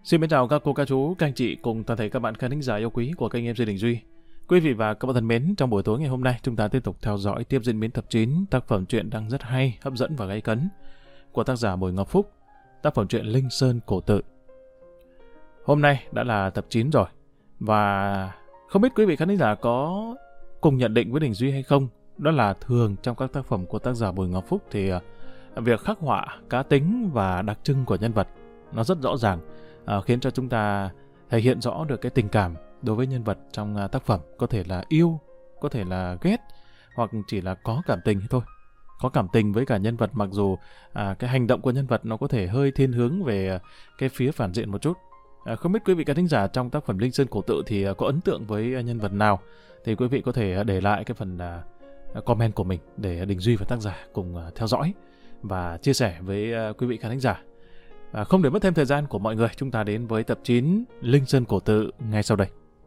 Xin mến chào các cô, các chú, các anh chị cùng toàn thể các bạn khán thính giả yêu quý của kênh em Duy Đình Duy. Quý vị và các bạn thân mến, trong buổi tối ngày hôm nay chúng ta tiếp tục theo dõi tiếp diễn biến tập 9 tác phẩm truyện đang rất hay, hấp dẫn và gay cấn của tác giả Bùi Ngọc Phúc, tác phẩm truyện Linh Sơn Cổ Tự. Hôm nay đã là tập 9 rồi và không biết quý vị khán thính giả có cùng nhận định với Đình Duy hay không. Đó là thường trong các tác phẩm của tác giả Bùi Ngọc Phúc thì việc khắc họa cá tính và đặc trưng của nhân vật nó rất rõ ràng, khiến cho chúng ta thể hiện rõ được cái tình cảm đối với nhân vật trong tác phẩm. Có thể là yêu, có thể là ghét, hoặc chỉ là có cảm tình thôi. Có cảm tình với cả nhân vật, mặc dù cái hành động của nhân vật nó có thể hơi thiên hướng về cái phía phản diện một chút. Không biết quý vị khán thính giả trong tác phẩm Linh Sơn Cổ Tự thì có ấn tượng với nhân vật nào, thì quý vị có thể để lại cái phần comment của mình để Đình Duy và tác giả cùng theo dõi và chia sẻ với quý vị khán thính giả. Không để mất thêm thời gian của mọi người, chúng ta đến với tập 9 Linh Sơn Cổ Tự ngay sau đây.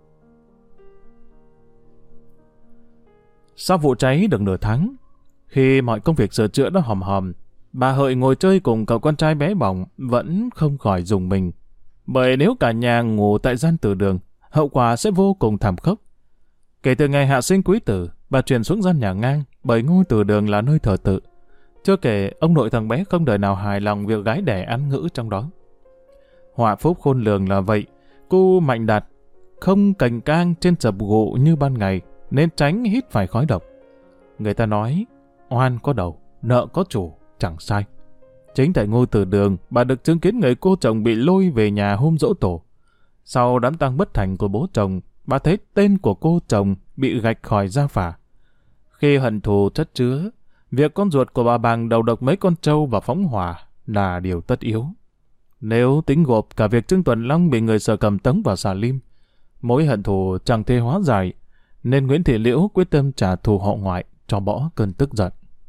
Sau vụ cháy được nửa tháng, khi mọi công việc sửa chữa đã hòm hòm, bà Hợi ngồi chơi cùng cậu con trai bé bỏng vẫn không khỏi rùng mình. Bởi nếu cả nhà ngủ tại gian từ đường, hậu quả sẽ vô cùng thảm khốc. Kể từ ngày hạ sinh quý tử, bà chuyển xuống gian nhà ngang, bởi ngôi từ đường là nơi thờ tự. Chưa kể, ông nội thằng bé không đời nào hài lòng việc gái đẻ án ngữ trong đó. Họa phúc khôn lường là vậy, cô Mạnh Đạt không cành cang trên chập gụ như ban ngày, nên tránh hít phải khói độc. Người ta nói, oan có đầu, nợ có chủ, chẳng sai. Chính tại ngôi từ đường, bà được chứng kiến người cô chồng bị lôi về nhà hôm giỗ tổ. Sau đám tang bất thành của bố chồng, bà thấy tên của cô chồng bị gạch khỏi gia phả. Khi hận thù chất chứa, việc con ruột của bà Bàng đầu độc mấy con trâu và phóng hỏa là điều tất yếu. Nếu tính gộp cả việc Trương Tuần Long bị người Sở Cầm tống vào xà lim, mối hận thù chẳng thể hóa giải, nên Nguyễn Thị Liễu quyết tâm trả thù họ ngoại cho bỏ cơn tức giận.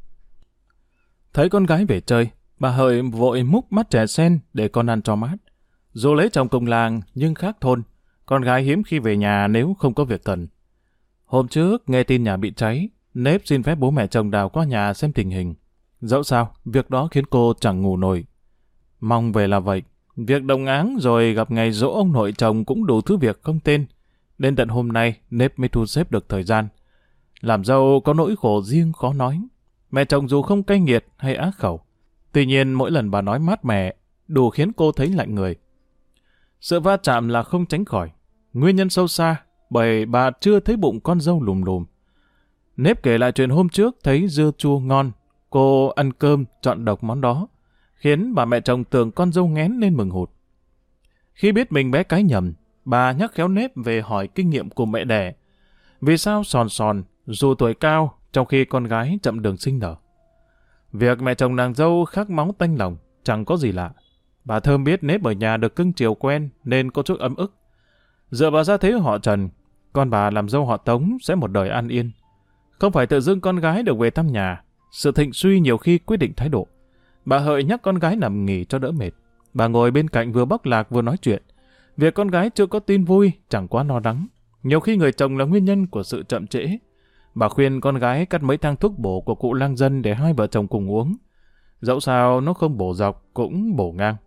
Thấy con gái về chơi, bà Hợi vội múc mắt chè sen để con ăn cho mát. Dù lấy chồng cùng làng nhưng khác thôn, con gái hiếm khi về nhà nếu không có việc cần. Hôm trước nghe tin nhà bị cháy, Nếp xin phép bố mẹ chồng đào qua nhà xem tình hình. Dẫu sao, việc đó khiến cô chẳng ngủ nổi. Mong về là vậy, việc đồng áng rồi gặp ngày giỗ ông nội chồng cũng đủ thứ việc không tên. Đến tận hôm nay, Nếp mới thu xếp được thời gian. Làm dâu có nỗi khổ riêng khó nói. Mẹ chồng dù không cay nghiệt hay ác khẩu, tuy nhiên mỗi lần bà nói mát mẻ, đủ khiến cô thấy lạnh người. Sự va chạm là không tránh khỏi. Nguyên nhân sâu xa, bởi bà chưa thấy bụng con dâu lùm lùm. Nếp kể lại chuyện hôm trước thấy dưa chua ngon, cô ăn cơm chọn độc món đó, khiến bà mẹ chồng tưởng con dâu nghén nên mừng hụt. Khi biết mình bé cái nhầm, bà nhắc khéo Nếp về hỏi kinh nghiệm của mẹ đẻ. Vì sao Sòn Sòn dù tuổi cao trong khi con gái chậm đường sinh nở? Việc mẹ chồng nàng dâu khắc máu tanh lòng chẳng có gì lạ. Bà Thơm biết Nếp ở nhà được cưng chiều quen nên có chút ấm ức. Dựa vào gia thế họ Trần, con bà làm dâu họ Tống sẽ một đời an yên. Không phải tự dưng con gái được về thăm nhà, sự thịnh suy nhiều khi quyết định thái độ. Bà Hợi nhắc con gái nằm nghỉ cho đỡ mệt. Bà ngồi bên cạnh vừa bóc lạc vừa nói chuyện. Việc con gái chưa có tin vui chẳng quá lo lắng. Nhiều khi người chồng là nguyên nhân của sự chậm trễ. Bà khuyên con gái cắt mấy thang thuốc bổ của cụ lang dân để hai vợ chồng cùng uống. Dẫu sao nó không bổ dọc cũng bổ ngang.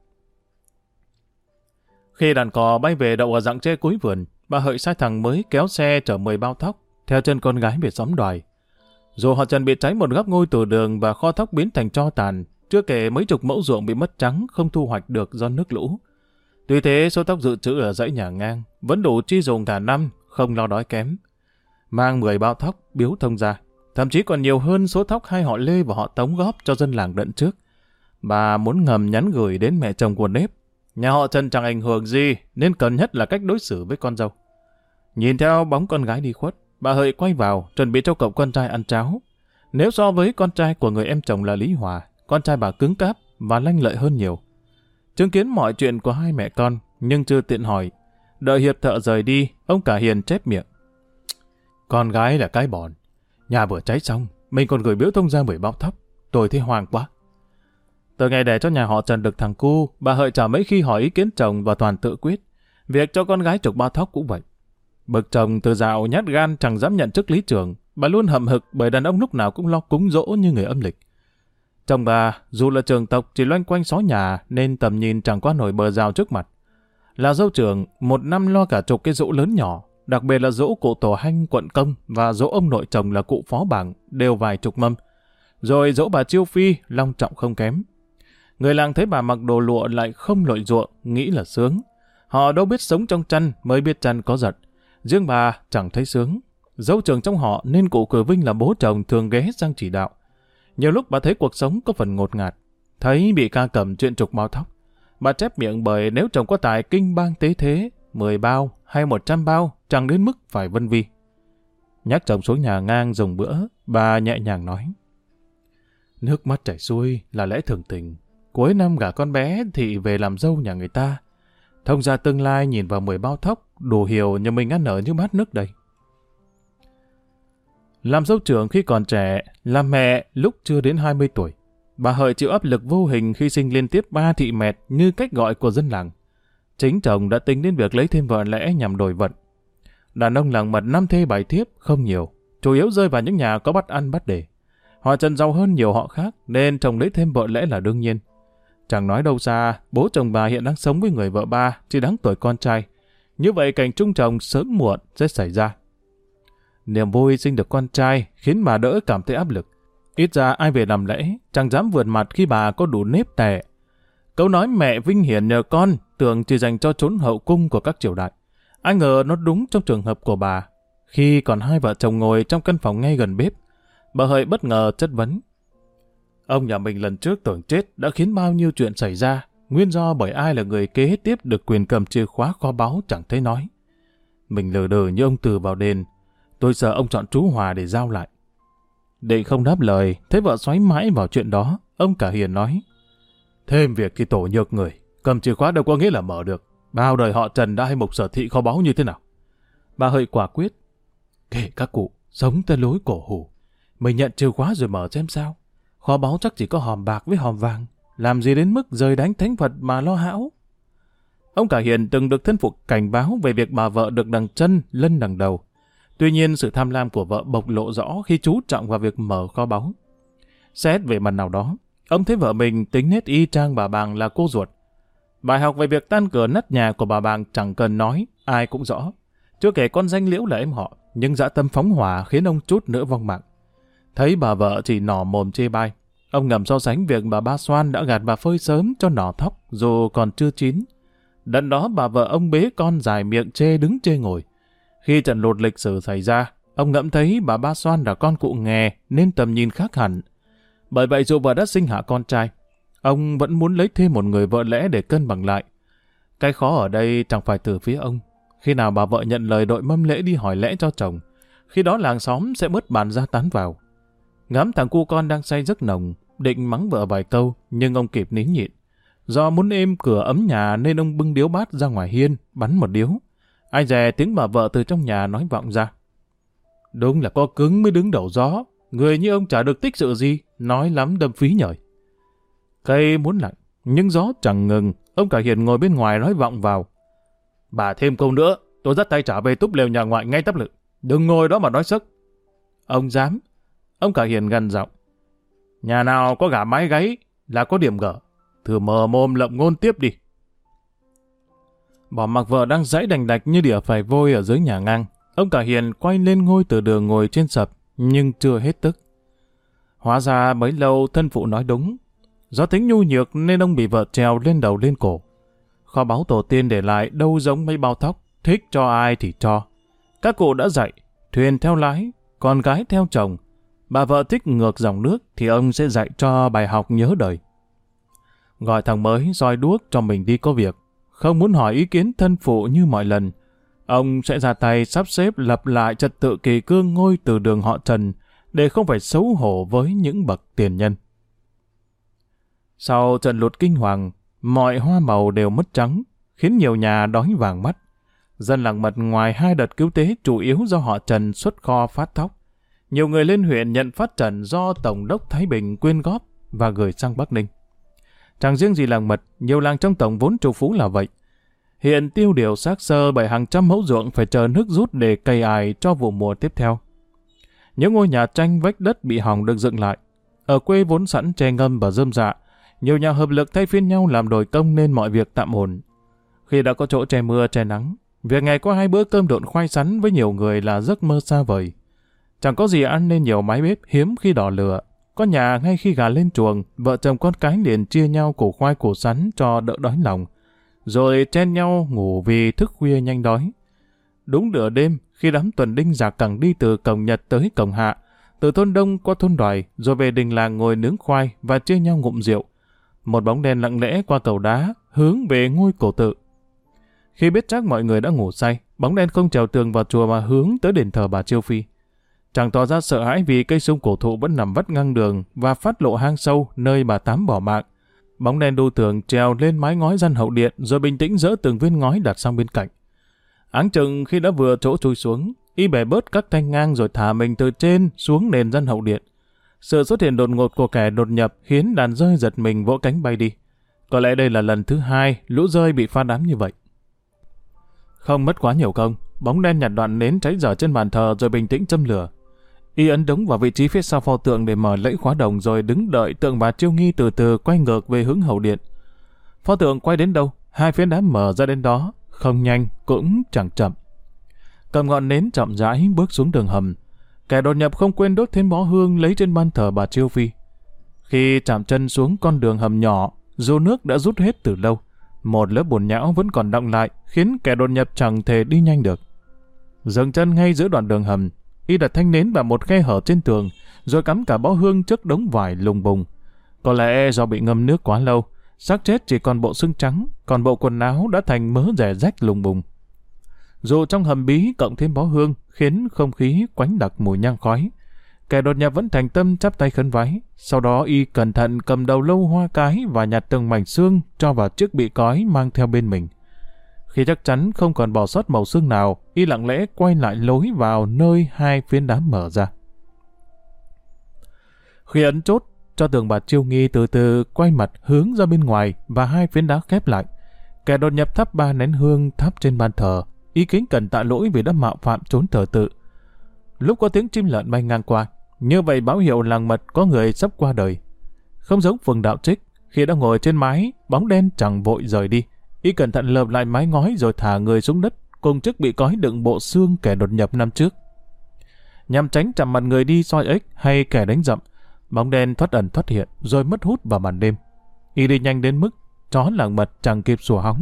Khi đàn cò bay về đậu ở rặng tre cuối vườn, bà Hợi sai thằng mới kéo xe chở 10 bao thóc theo chân con gái về xóm Đoài. Dù họ Trần bị cháy một góc ngôi từ đường và kho thóc biến thành tro tàn, chưa kể mấy chục mẫu ruộng bị mất trắng không thu hoạch được do nước lũ. Tuy thế, số thóc dự trữ ở dãy nhà ngang vẫn đủ chi dùng cả năm, không lo đói kém. Mang 10 bao thóc biếu thông gia, thậm chí còn nhiều hơn số thóc hai họ Lê và họ Tống góp cho dân làng đận trước. Bà muốn ngầm nhắn gửi đến mẹ chồng của Nếp. Nhà họ Trần chẳng ảnh hưởng gì, nên cần nhất là cách đối xử với con dâu. Nhìn theo bóng con gái đi khuất, bà Hợi quay vào, chuẩn bị cho cậu con trai ăn cháo. Nếu so với con trai của người em chồng là Lý Hòa, con trai bà cứng cáp và lanh lợi hơn nhiều. Chứng kiến mọi chuyện của hai mẹ con, nhưng chưa tiện hỏi. Đợi hiệp thợ rời đi, ông cả Hiền chép miệng. Con gái là cái bòn. Nhà vừa cháy xong, mình còn gửi biếu thông gia 10 bao thóc. Tôi thấy hoang quá. Từ ngày đẻ cho nhà họ Trần được thằng cu, bà Hợi chả mấy khi hỏi ý kiến chồng và toàn tự quyết. Việc cho con gái trục bao thóc cũng vậy. Bậc chồng từ dạo nhát gan chẳng dám nhận chức lý trưởng, bà luôn hậm hực bởi đàn ông lúc nào cũng lo cúng dỗ như người âm lịch. Chồng bà, dù là trường tộc chỉ loanh quanh xó nhà nên tầm nhìn chẳng qua nổi bờ rào trước mặt. Là dâu trưởng, một năm lo cả chục cái giỗ lớn nhỏ, đặc biệt là giỗ cụ tổ Hanh quận Công và giỗ ông nội chồng là cụ Phó Bảng đều vài chục mâm. Rồi giỗ bà Chiêu Phi long trọng không kém. Người làng thấy bà mặc đồ lụa lại không lội ruộng, nghĩ là sướng. Họ đâu biết sống trong chăn mới biết chăn có giật. Riêng bà chẳng thấy sướng. Dâu trưởng trong họ nên cụ Cử Vinh là bố chồng thường ghé sang chỉ đạo. Nhiều lúc bà thấy cuộc sống có phần ngột ngạt. Thấy bị ca cầm chuyện trục mao tóc. Bà chép miệng bởi nếu chồng có tài kinh bang tế thế, 10 bao hay 100 bao chẳng đến mức phải vân vi. Nhắc chồng xuống nhà ngang dùng bữa, bà nhẹ nhàng nói. Nước mắt chảy xuôi là lẽ thường tình. Cuối năm gả con bé thì về làm dâu nhà người ta. Thông ra tương lai nhìn vào 10 bao thóc, đủ hiểu nhà mình ăn ở như bát nước đây. Làm dâu trưởng khi còn trẻ, làm mẹ lúc chưa đến 20 tuổi. Bà Hợi chịu áp lực vô hình khi sinh liên tiếp 3 thị mẹt như cách gọi của dân làng. Chính chồng đã tính đến việc lấy thêm vợ lẽ nhằm đổi vận. Đàn ông làng Mật 5 thê 7 thiếp không nhiều, chủ yếu rơi vào những nhà có bắt ăn bắt để. Họ Trần giàu hơn nhiều họ khác nên chồng lấy thêm vợ lẽ là đương nhiên. Chẳng nói đâu xa, bố chồng bà hiện đang sống với người vợ ba, chỉ đáng tuổi con trai. Như vậy cảnh chung chồng sớm muộn sẽ xảy ra. Niềm vui sinh được con trai khiến bà đỡ cảm thấy áp lực. Ít ra ai về làm lễ, chẳng dám vượt mặt khi bà có đủ nếp tẻ. Câu nói mẹ vinh hiển nhờ con tưởng chỉ dành cho chốn hậu cung của các triều đại. Ai ngờ nó đúng trong trường hợp của bà. Khi còn hai vợ chồng ngồi trong căn phòng ngay gần bếp, bà Hợi bất ngờ chất vấn. Ông nhà mình lần trước tưởng chết đã khiến bao nhiêu chuyện xảy ra, nguyên do bởi ai là người kế tiếp được quyền cầm chìa khóa kho báu chẳng thấy nói. Mình lờ đờ như ông Từ vào đền, tôi sợ ông chọn chú Hòa để giao lại. Định không đáp lời, thấy vợ xoáy mãi vào chuyện đó, ông cả hiền nói. Thêm việc khi tổ nhược người, cầm chìa khóa đâu có nghĩa là mở được. Bao đời họ Trần đã hay mục sở thị kho báu như thế nào? Bà Hợi quả quyết. Kể các cụ, sống tới lối cổ hủ. Mình nhận chìa khóa rồi mở xem sao. Kho báu chắc chỉ có hòm bạc với hòm vàng. Làm gì đến mức rời đánh thánh Phật mà lo hão. Ông cả hiền từng được thân phụ cảnh báo về việc bà vợ được đằng chân lân đằng đầu. Tuy nhiên sự tham lam của vợ bộc lộ rõ khi chú trọng vào việc mở kho báu. Xét về mặt nào đó, ông thấy vợ mình tính nết y chang bà Bàng là cô ruột. Bài học về việc tan cửa nát nhà của bà Bàng chẳng cần nói, ai cũng rõ. Chưa kể con danh Liễu là em họ, nhưng dã tâm phóng hỏa khiến ông chút nữa vong mạng. Thấy bà vợ chỉ nỏ mồm chê bai, ông ngầm so sánh việc bà Ba Xoan đã gạt bà phơi sớm cho nỏ thóc dù còn chưa chín. Đợt đó bà vợ ông bế con dài miệng chê đứng chê ngồi. Khi trận lụt lịch sử xảy ra, ông ngẫm thấy bà Ba Xoan là con cụ nghè nên tầm nhìn khác hẳn. Bởi vậy dù vợ đã sinh hạ con trai, ông vẫn muốn lấy thêm một người vợ lẽ để cân bằng lại. Cái khó ở đây chẳng phải từ phía ông. Khi nào bà vợ nhận lời đội mâm lễ đi hỏi lẽ cho chồng, khi đó làng xóm sẽ bớt bàn ra tán vào. Ngắm thằng cu con đang say giấc nồng, định mắng vợ vài câu, nhưng ông kịp nín nhịn. Do muốn êm cửa ấm nhà nên ông bưng điếu bát ra ngoài hiên, bắn một điếu. Ai dè tiếng bà vợ từ trong nhà nói vọng ra. Đúng là có cứng mới đứng đầu gió, người như ông chả được tích sự gì, nói lắm đâm phí nhời. Cây muốn lạnh, nhưng gió chẳng ngừng, ông cả hiền ngồi bên ngoài nói vọng vào. Bà thêm câu nữa, tôi dắt tay trả về túp lều nhà ngoại ngay tắp lự. Đừng ngồi đó mà nói sức. Ông dám. Ông cả hiền gằn giọng. Nhà nào có gà mái gáy là có điểm gở. Thử mờ mồm lậm ngôn tiếp đi. Bỏ mặc vợ đang giãy đành đạch như đỉa phải vôi ở dưới nhà ngang. Ông cả hiền quay lên ngôi từ đường ngồi trên sập, nhưng chưa hết tức. Hóa ra bấy lâu thân phụ nói đúng. Do tính nhu nhược nên ông bị vợ trèo lên đầu lên cổ. Kho báu tổ tiên để lại đâu giống mấy bao thóc, thích cho ai thì cho. Các cụ đã dạy, thuyền theo lái, con gái theo chồng. Bà vợ thích ngược dòng nước thì ông sẽ dạy cho bài học nhớ đời. Gọi thằng mới roi đuốc cho mình đi có việc. Không muốn hỏi ý kiến thân phụ như mọi lần. Ông sẽ ra tay sắp xếp lập lại trật tự kỳ cương ngôi từ đường họ Trần để không phải xấu hổ với những bậc tiền nhân. Sau trận lụt kinh hoàng, mọi hoa màu đều mất trắng, khiến nhiều nhà đói vàng mắt. Dân làng Mật ngoài 2 đợt cứu tế chủ yếu do họ Trần xuất kho phát thóc. Nhiều người lên huyện nhận phát trần do Tổng đốc Thái Bình quyên góp và gửi sang Bắc Ninh. Chẳng riêng gì làng Mật, nhiều làng trong tổng vốn trù phú là vậy. Hiện tiêu điều xác xơ bởi hàng trăm mẫu ruộng phải chờ nước rút để cày ải cho vụ mùa tiếp theo. Những ngôi nhà tranh vách đất bị hỏng được dựng lại. Ở quê vốn sẵn tre ngâm và rơm rạ, nhiều nhà hợp lực thay phiên nhau làm đồi công nên mọi việc tạm ổn. Khi đã có chỗ che mưa che nắng, việc ngày có 2 bữa cơm độn khoai sắn với nhiều người là giấc mơ xa vời. Chẳng có gì ăn nên nhiều mái bếp hiếm khi đỏ lửa. Có nhà ngay khi gà lên chuồng, vợ chồng con cái liền chia nhau củ khoai củ sắn cho đỡ đói lòng, rồi chen nhau ngủ vì thức khuya nhanh đói. Đúng nửa đêm, khi đám tuần đinh giặc cẳng đi từ cổng Nhật tới cổng Hạ, từ thôn Đông qua thôn Đoài, rồi về đình làng ngồi nướng khoai và chia nhau ngụm rượu. Một bóng đen lặng lẽ qua cầu đá, hướng về ngôi cổ tự. Khi biết chắc mọi người đã ngủ say, bóng đen không trèo tường vào chùa mà hướng tới đền thờ bà Chiêu Phi. Chàng tỏ ra sợ hãi vì cây sung cổ thụ vẫn nằm vắt ngang đường và phát lộ hang sâu nơi bà Tám bỏ mạng. Bóng đen đu tường trèo lên mái ngói gian hậu điện rồi bình tĩnh dỡ từng viên ngói đặt sang bên cạnh. Áng chừng khi đã vừa chỗ chui xuống, y bẻ bớt các thanh ngang rồi thả mình từ trên xuống nền gian hậu điện. Sự xuất hiện đột ngột của kẻ đột nhập khiến đàn dơi giật mình vỗ cánh bay đi. Có lẽ đây là lần thứ 2 lũ dơi bị phá đám như vậy. Không mất quá nhiều công, bóng đen nhặt đoạn nến cháy dở trên bàn thờ rồi bình tĩnh châm lửa. Y ấn đống vào vị trí phía sau pho tượng để mở lẫy khóa đồng rồi đứng đợi tượng bà Chiêu Nghi từ từ quay ngược về hướng hậu điện. Pho tượng quay đến đâu, 2 phiến đá mở ra đến đó, không nhanh cũng chẳng chậm. Cầm ngọn nến chậm rãi bước xuống đường hầm. Kẻ đột nhập không quên đốt thêm bó hương lấy trên ban thờ bà Chiêu Phi. Khi chạm chân xuống con đường hầm nhỏ, dù nước đã rút hết từ lâu, một lớp bùn nhão vẫn còn đọng lại, khiến kẻ đột nhập chẳng thể đi nhanh được. Dừng chân ngay giữa đoạn đường hầm, y đặt thanh nến vào một khe hở trên tường, rồi cắm cả bó hương trước đống vải lùng bùng. Có lẽ do bị ngâm nước quá lâu, xác chết chỉ còn bộ xương trắng, còn bộ quần áo đã thành mớ rẻ rách lùng bùng. Dù trong hầm bí cộng thêm bó hương khiến không khí quánh đặc mùi nhang khói, kẻ đột nhập vẫn thành tâm chắp tay khấn vái. Sau đó y cẩn thận cầm đầu lâu hoa cái và nhặt từng mảnh xương cho vào chiếc bị cói mang theo bên mình. Khi chắc chắn không còn bỏ sót màu xương nào, y lặng lẽ quay lại lối vào nơi 2 phiến đá mở ra. Khi ấn chốt cho tường bà Chiêu Nghi từ từ quay mặt hướng ra bên ngoài và 2 phiến đá khép lại, kẻ đột nhập thắp 3 nén hương thắp trên ban thờ, y kính cẩn tạ lỗi vì đã mạo phạm trốn thờ tự. Lúc có tiếng chim lợn bay ngang qua, như vậy báo hiệu làng mật có người sắp qua đời. Không giống Phùng Đạo Trích, khi đã ngồi trên mái, bóng đen chẳng vội rời đi. Y cẩn thận lợp lại mái ngói rồi thả người xuống đất, cùng chiếc bị cói đựng bộ xương kẻ đột nhập năm trước. Nhằm tránh chạm mặt người đi soi ếch hay kẻ đánh dậm, bóng đen thoát ẩn thoát hiện rồi mất hút vào màn đêm. Y đi nhanh đến mức chó làng mật chẳng kịp sủa hóng.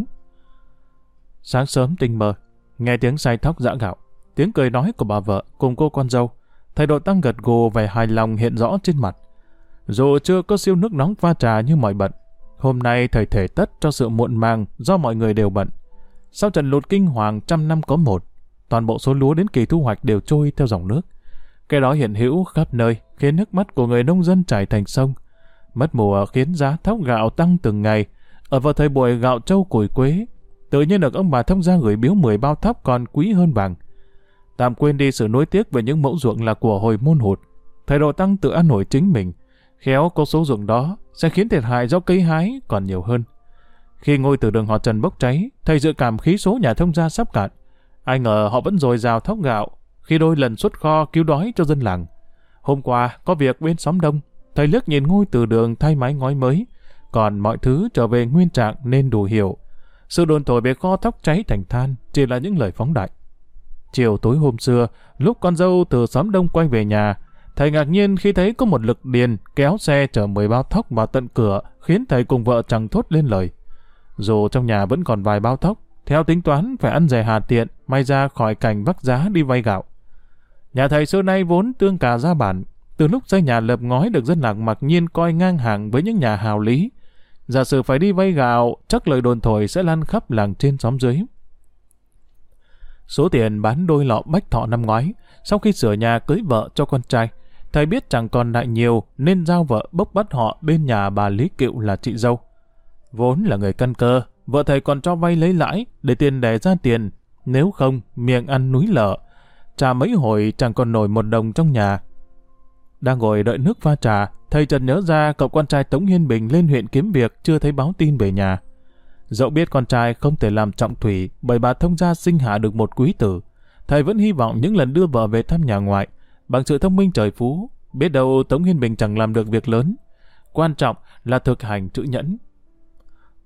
Sáng sớm tinh mơ, nghe tiếng xay thóc giã gạo, tiếng cười nói của bà vợ cùng cô con dâu, thầy Độ Tăng gật gù vẻ hài lòng hiện rõ trên mặt. Dù chưa có siêu nước nóng pha trà như mọi bận, hôm nay thầy thể tất cho sự muộn màng do mọi người đều bận. Sau trận lụt kinh hoàng 100 năm có một, toàn bộ số lúa đến kỳ thu hoạch đều trôi theo dòng nước. Cái đó hiện hữu khắp nơi, khiến nước mắt của người nông dân chảy thành sông. Mất mùa khiến giá thóc gạo tăng từng ngày. Ở vào thời buổi gạo trâu củi quế, tự nhiên được ông bà thông gia gửi biếu 10 bao thóc còn quý hơn vàng. Tạm quên đi sự nuối tiếc về những mẫu ruộng là của hồi môn hụt, thầy Độ Tăng tự ăn nổi chính mình. Khéo có số ruộng đó sẽ khiến thiệt hại do cấy hái còn nhiều hơn. Khi ngôi từ đường họ Trần bốc cháy, thầy dự cảm khí số nhà thông gia sắp cạn. Ai ngờ họ vẫn dồi dào thóc gạo khi đôi lần xuất kho cứu đói cho dân làng. Hôm qua có việc bên xóm Đông, thầy liếc nhìn ngôi từ đường thay mái ngói mới, còn mọi thứ trở về nguyên trạng nên đủ hiểu. Sự đồn thổi về kho thóc cháy thành than chỉ là những lời phóng đại. Chiều tối hôm xưa, lúc con dâu từ xóm Đông quay về nhà, thầy ngạc nhiên khi thấy có một lực điền kéo xe chở 10 bao thóc vào tận cửa, khiến thầy cùng vợ chẳng thốt lên lời. Dù trong nhà vẫn còn vài bao thóc, theo tính toán phải ăn rẻ hà tiện, may ra khỏi cảnh vác giá đi vay gạo. Nhà thầy xưa nay vốn tương cà gia bản, từ lúc xây nhà lợp ngói được dân làng mặc nhiên coi ngang hàng với những nhà hào lý. Giả sử phải đi vay gạo, chắc lời đồn thổi sẽ lan khắp làng trên xóm dưới. Số tiền bán đôi lọ bách thọ năm ngoái, sau khi sửa nhà cưới vợ cho con trai, thầy biết chẳng còn lại nhiều nên giao vợ bốc bắt họ bên nhà bà Lý Cựu là chị dâu. Vốn là người căn cơ, vợ thầy còn cho vay lấy lãi để tiền đẻ ra tiền, nếu không miệng ăn núi lở, trả mấy hồi chẳng còn nổi một đồng trong nhà. Đang ngồi đợi nước pha trà, thầy chợt nhớ ra cậu con trai Tống Hiên Bình lên huyện kiếm việc chưa thấy báo tin về nhà. Dẫu biết con trai không thể làm trọng thủy bởi bà thông gia sinh hạ được một quý tử, thầy vẫn hy vọng những lần đưa vợ về thăm nhà ngoại, bằng sự thông minh trời phú, biết đâu Tống Hiên Bình chẳng làm được việc lớn. Quan trọng là thực hành chữ nhẫn.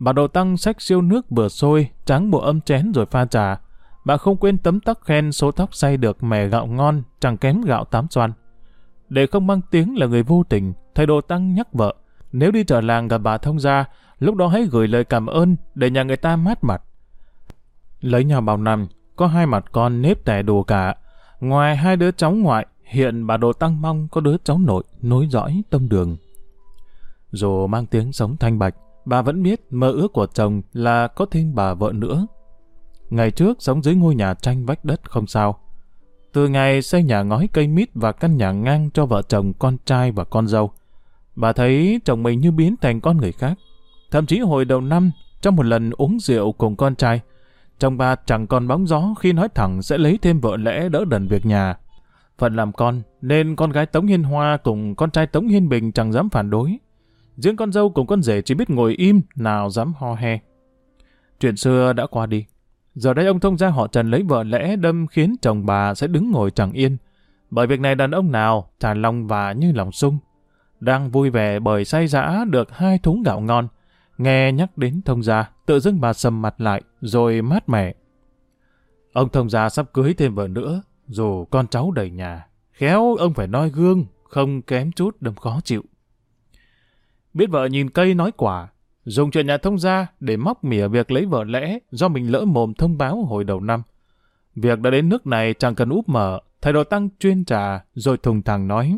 Bà Đồ Tăng xách siêu nước vừa sôi, tráng bộ ấm chén rồi pha trà. Bà không quên tấm tắc khen số tóc xay được mẻ gạo ngon, chẳng kém gạo 8 xoan. Để không mang tiếng là người vô tình, thầy Đồ Tăng nhắc vợ, nếu đi chợ làng gặp bà thông gia, lúc đó hãy gửi lời cảm ơn để nhà người ta mát mặt. Lấy nhau bao năm, có 2 mặt con nếp tẻ đồ cả. Ngoài 2 đứa cháu ngoại, hiện bà Đồ Tăng mong có đứa cháu nội nối dõi tông đường. Dù mang tiếng sống thanh bạch, bà vẫn biết mơ ước của chồng là có thêm bà vợ nữa. Ngày trước sống dưới ngôi nhà tranh vách đất không sao. Từ ngày xây nhà ngói cây mít và căn nhà ngang cho vợ chồng, con trai và con dâu, bà thấy chồng mình như biến thành con người khác. Thậm chí hồi đầu năm, trong một lần uống rượu cùng con trai, chồng bà chẳng còn bóng gió khi nói thẳng sẽ lấy thêm vợ lẽ đỡ đần việc nhà. Phận làm con, nên con gái Tống Hiên Hoa cùng con trai Tống Hiên Bình chẳng dám phản đối. Riêng con dâu cùng con rể chỉ biết ngồi im, nào dám ho he. Chuyện xưa đã qua đi. Giờ đây ông thông gia họ Trần lấy vợ lẽ đâm khiến chồng bà sẽ đứng ngồi chẳng yên. Bởi việc này đàn ông nào trả lòng và như lòng sung. Đang vui vẻ bởi say dã được 2 thúng gạo ngon. Nghe nhắc đến thông gia, tự dưng bà sầm mặt lại, rồi mát mẻ. Ông thông gia sắp cưới thêm vợ nữa, dù con cháu đầy nhà. Khéo ông phải noi gương, không kém chút đâm khó chịu. Biết vợ nhìn cây nói quả, dùng chuyện nhà thông gia để móc mỉa việc lấy vợ lẽ do mình lỡ mồm thông báo hồi đầu năm. Việc đã đến nước này chẳng cần úp mở, thầy Đồ Tăng chuyên trà rồi thùng thẳng nói.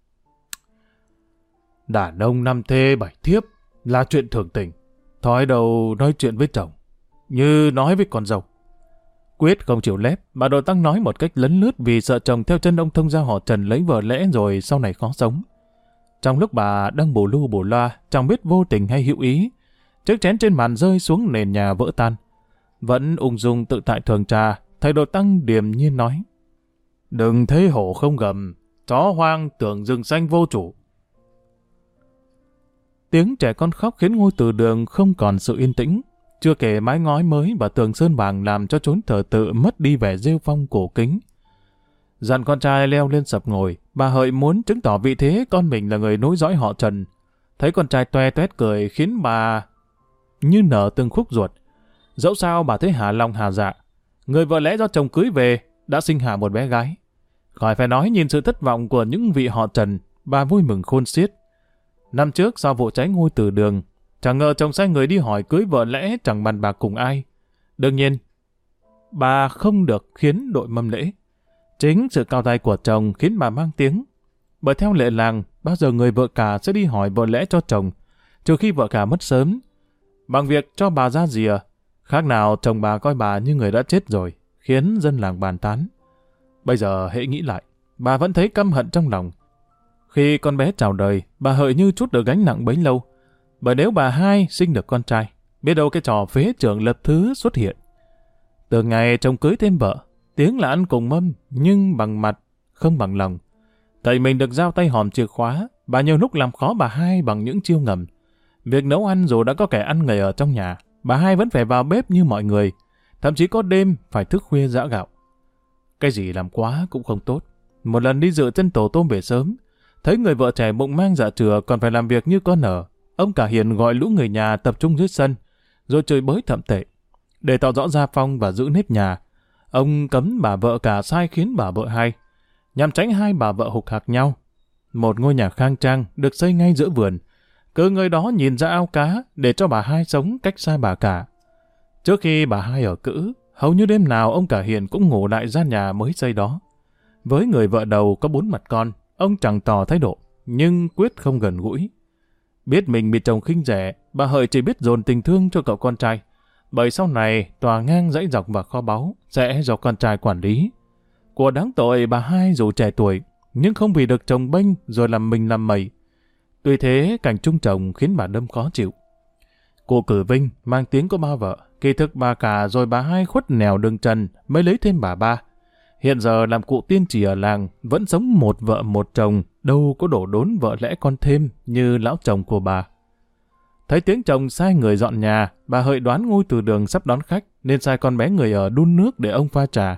Đàn ông 5 thê 7 thiếp là chuyện thường tình. Thói đầu nói chuyện với chồng, như nói với con dâu. Quyết không chịu lép, bà Đồ Tăng nói một cách lấn lướt vì sợ chồng theo chân ông thông gia họ Trần lấy vợ lẽ rồi sau này khó sống. Trong lúc bà đang bù lu bù loa, chẳng biết vô tình hay hữu ý, chiếc chén trên bàn rơi xuống nền nhà vỡ tan. Vẫn ung dung tự tại thường trà, thầy Đồ Tăng điềm nhiên nói. Đừng thấy hổ không gầm, chó hoang tưởng rừng xanh vô chủ. Tiếng trẻ con khóc khiến ngôi từ đường không còn sự yên tĩnh. Chưa kể mái ngói mới và tường sơn vàng làm cho chốn thờ tự mất đi vẻ rêu phong cổ kính. Dặn con trai leo lên sập ngồi, bà Hợi muốn chứng tỏ vị thế con mình là người nối dõi họ Trần. Thấy con trai toe toét cười khiến bà như nở từng khúc ruột. Dẫu sao bà thấy hà lòng hà dạ. Người vợ lẽ do chồng cưới về đã sinh hạ một bé gái. Khỏi phải nói nhìn sự thất vọng của những vị họ Trần, bà vui mừng khôn xiết. Năm trước sau vụ cháy ngôi từ đường, chẳng ngờ chồng sai người đi hỏi cưới vợ lẽ chẳng bàn bạc cùng ai. Đương nhiên, bà không được khiến đội mâm lễ. Chính sự cao tay của chồng khiến bà mang tiếng. Bởi theo lệ làng, bao giờ người vợ cả sẽ đi hỏi vợ lẽ cho chồng, trừ khi vợ cả mất sớm. Bằng việc cho bà ra rìa, khác nào chồng bà coi bà như người đã chết rồi, khiến dân làng bàn tán. Bây giờ hễ nghĩ lại, bà vẫn thấy căm hận trong lòng. Khi con bé chào đời, bà Hợi như trút được gánh nặng bấy lâu. Bởi nếu bà hai sinh được con trai, biết đâu cái trò phế trưởng lập thứ xuất hiện. Từ ngày chồng cưới thêm vợ, tiếng là ăn cùng mâm, nhưng bằng mặt, không bằng lòng. Tại mình được giao tay hòm chìa khóa, bà nhiều lúc làm khó bà hai bằng những chiêu ngầm. Việc nấu ăn dù đã có kẻ ăn người ở trong nhà, bà hai vẫn phải vào bếp như mọi người, thậm chí có đêm phải thức khuya giã gạo. Cái gì làm quá cũng không tốt. Một lần đi dự chân tổ tôm về sớm, thấy người vợ trẻ bụng mang dạ chửa còn phải làm việc như con nở, ông cả Hiền gọi lũ người nhà tập trung dưới sân, rồi chửi bới thậm tệ. Để tỏ rõ gia phong và giữ nếp nhà, ông cấm bà vợ cả sai khiến bà vợ hai, nhằm tránh hai bà vợ hục hạc nhau. Một ngôi nhà khang trang được xây ngay giữa vườn, cứ người đó nhìn ra ao cá để cho bà hai sống cách xa bà cả. Trước khi bà hai ở cữ, hầu như đêm nào ông cả Hiền cũng ngủ lại gian nhà mới xây đó. Với người vợ đầu có 4 mặt con, ông chẳng tỏ thái độ, nhưng quyết không gần gũi. Biết mình bị chồng khinh rẻ, bà Hợi chỉ biết dồn tình thương cho cậu con trai. Bởi sau này, tòa ngang dãy dọc và kho báu sẽ do con trai quản lý. Của đáng tội bà hai dù trẻ tuổi, nhưng không vì được chồng bênh rồi làm mình làm mẩy. Tuy thế, cảnh chung chồng khiến bà đâm khó chịu. Cô Cử Vinh mang tiếng có 3 vợ, kỳ thực bà cả rồi bà hai khuất nẻo đường trần mới lấy thêm bà ba. Hiện giờ làm cụ tiên trì ở làng, vẫn sống một vợ một chồng, đâu có đổ đốn vợ lẽ con thêm như lão chồng của bà. Thấy tiếng chồng sai người dọn nhà, bà Hợi đoán ngôi từ đường sắp đón khách, nên sai con bé người ở đun nước để ông pha trà.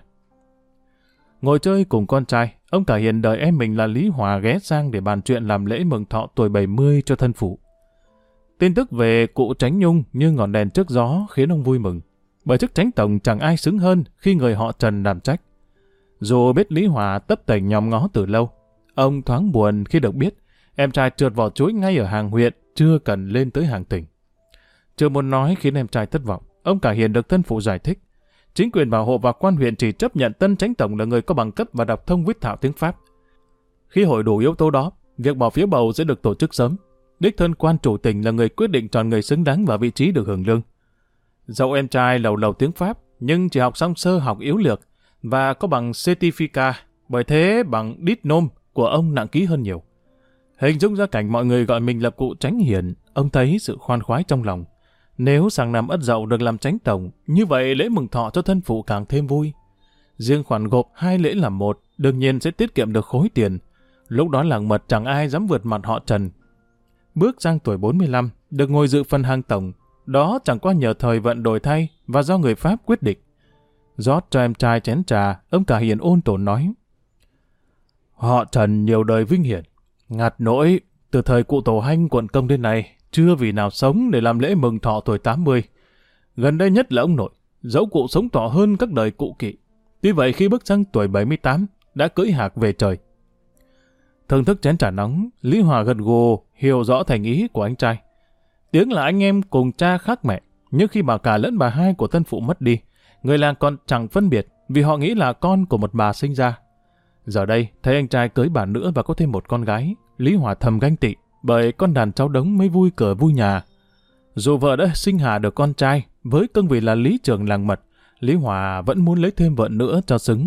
Ngồi chơi cùng con trai, ông cả Hiền đợi em mình là Lý Hòa ghé sang để bàn chuyện làm lễ mừng thọ tuổi 70 cho thân phụ. Tin tức về cụ Chánh Nhung như ngọn đèn trước gió khiến ông vui mừng. Bởi chức Chánh Tổng chẳng ai xứng hơn khi người họ Trần đảm trách. Dù biết Lý Hòa tấp tành nhòm ngó từ lâu, ông thoáng buồn khi được biết em trai trượt vỏ chuối ngay ở hàng huyện, chưa cần lên tới hàng tỉnh. Chưa muốn nói khiến em trai thất vọng, ông Cả Hiền được thân phụ giải thích. Chính quyền bảo hộ và quan huyện chỉ chấp nhận tân Chánh Tổng là người có bằng cấp và đọc thông viết thạo tiếng Pháp. Khi hội đủ yếu tố đó, việc bỏ phiếu bầu sẽ được tổ chức sớm. Đích thân quan chủ tỉnh là người quyết định chọn người xứng đáng vào vị trí được hưởng lương. Dẫu em trai lầu lầu tiếng Pháp, nhưng chỉ học xong sơ học yếu lược và có bằng certificat, bởi thế bằng diplôme của ông nặng ký hơn nhiều. Hình dung ra cảnh mọi người gọi mình là cụ Chánh Hiền, ông thấy sự khoan khoái trong lòng. Nếu sang năm Ất Dậu được làm Chánh Tổng, như vậy lễ mừng thọ cho thân phụ càng thêm vui. Riêng khoản gộp 2 lễ làm một, đương nhiên sẽ tiết kiệm được khối tiền. Lúc đó làng mật chẳng ai dám vượt mặt họ Trần. Bước sang tuổi 45, được ngồi dự phần hàng tổng, đó chẳng qua nhờ thời vận đổi thay và do người Pháp quyết định. Rót cho em trai chén trà, ông Cả Hiền ôn tồn nói. Họ Trần nhiều đời vinh hiển, ngặt nỗi từ thời cụ Tổ Hanh quận Công đến nay, chưa vì nào sống để làm lễ mừng thọ tuổi 80. Gần đây nhất là ông nội, dẫu cụ sống thọ hơn các đời cụ Kỵ. Tuy vậy khi bước sang tuổi 78, đã cưỡi hạc về trời. Thưởng thức chén trà nóng, Lý Hòa gật gù hiểu rõ thành ý của anh trai. Tiếng là anh em cùng cha khác mẹ, nhưng khi bà cả lẫn bà hai của thân phụ mất đi, người làng còn chẳng phân biệt vì họ nghĩ là con của một bà sinh ra. Giờ đây, thấy anh trai cưới bà nữa và có thêm một con gái, Lý Hòa thầm ganh tị, bởi con đàn cháu đống mới vui cửa vui nhà. Dù vợ đã sinh hạ được con trai, với cương vị là lý trưởng làng mật, Lý Hòa vẫn muốn lấy thêm vợ nữa cho xứng.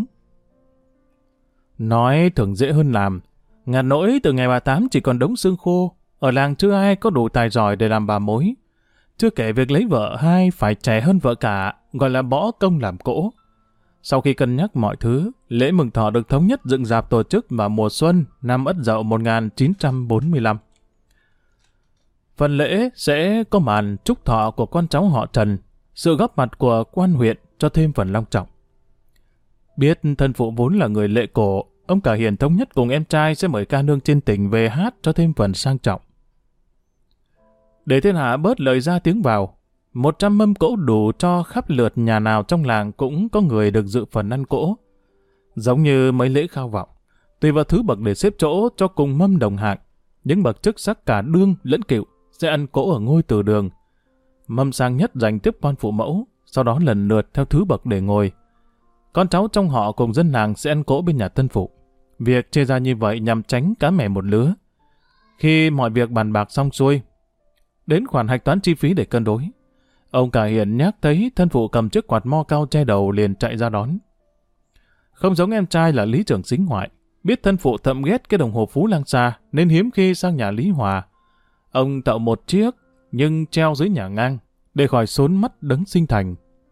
Nói thường dễ hơn làm. Ngặt nỗi từ ngày bà Tám chỉ còn đống xương khô, ở làng chưa ai có đủ tài giỏi để làm bà mối. Chưa kể việc lấy vợ hai phải trẻ hơn vợ cả, gọi là bỏ công làm cỗ. Sau khi cân nhắc mọi thứ, lễ mừng thọ được thống nhất dựng dạp tổ chức vào mùa xuân năm Ất Dậu 1945. Phần lễ sẽ có màn chúc thọ của con cháu họ Trần, sự góp mặt của quan huyện cho thêm phần long trọng. Biết thân phụ vốn là người lệ cổ, ông Cả Hiền thống nhất cùng em trai sẽ mời ca nương trên tỉnh về hát cho thêm phần sang trọng. Để thiên hạ bớt lời ra tiếng vào, 100 mâm cỗ đủ cho khắp lượt nhà nào trong làng cũng có người được dự phần ăn cỗ. Giống như mấy lễ khao vọng, tùy vào thứ bậc để xếp chỗ cho cùng mâm đồng hạng, những bậc chức sắc cả đương lẫn cựu sẽ ăn cỗ ở ngôi từ đường. Mâm sang nhất dành tiếp quan phụ mẫu, sau đó lần lượt theo thứ bậc để ngồi. Con cháu trong họ cùng dân làng sẽ ăn cỗ bên nhà tân phụ. Việc chia ra như vậy nhằm tránh cá mẻ một lứa. Khi mọi việc bàn bạc xong xuôi, đến khoản hạch toán chi phí để cân đối, ông Cả Hiền nhắc thấy thân phụ cầm chiếc quạt mo cao che đầu liền chạy ra đón. Không giống em trai là lý trưởng sính ngoại, biết thân phụ thậm ghét cái đồng hồ Phú Lang xa nên hiếm khi sang nhà Lý Hòa. Ông tậu một chiếc nhưng treo dưới nhà ngang để khỏi xốn mắt đấng sinh thành.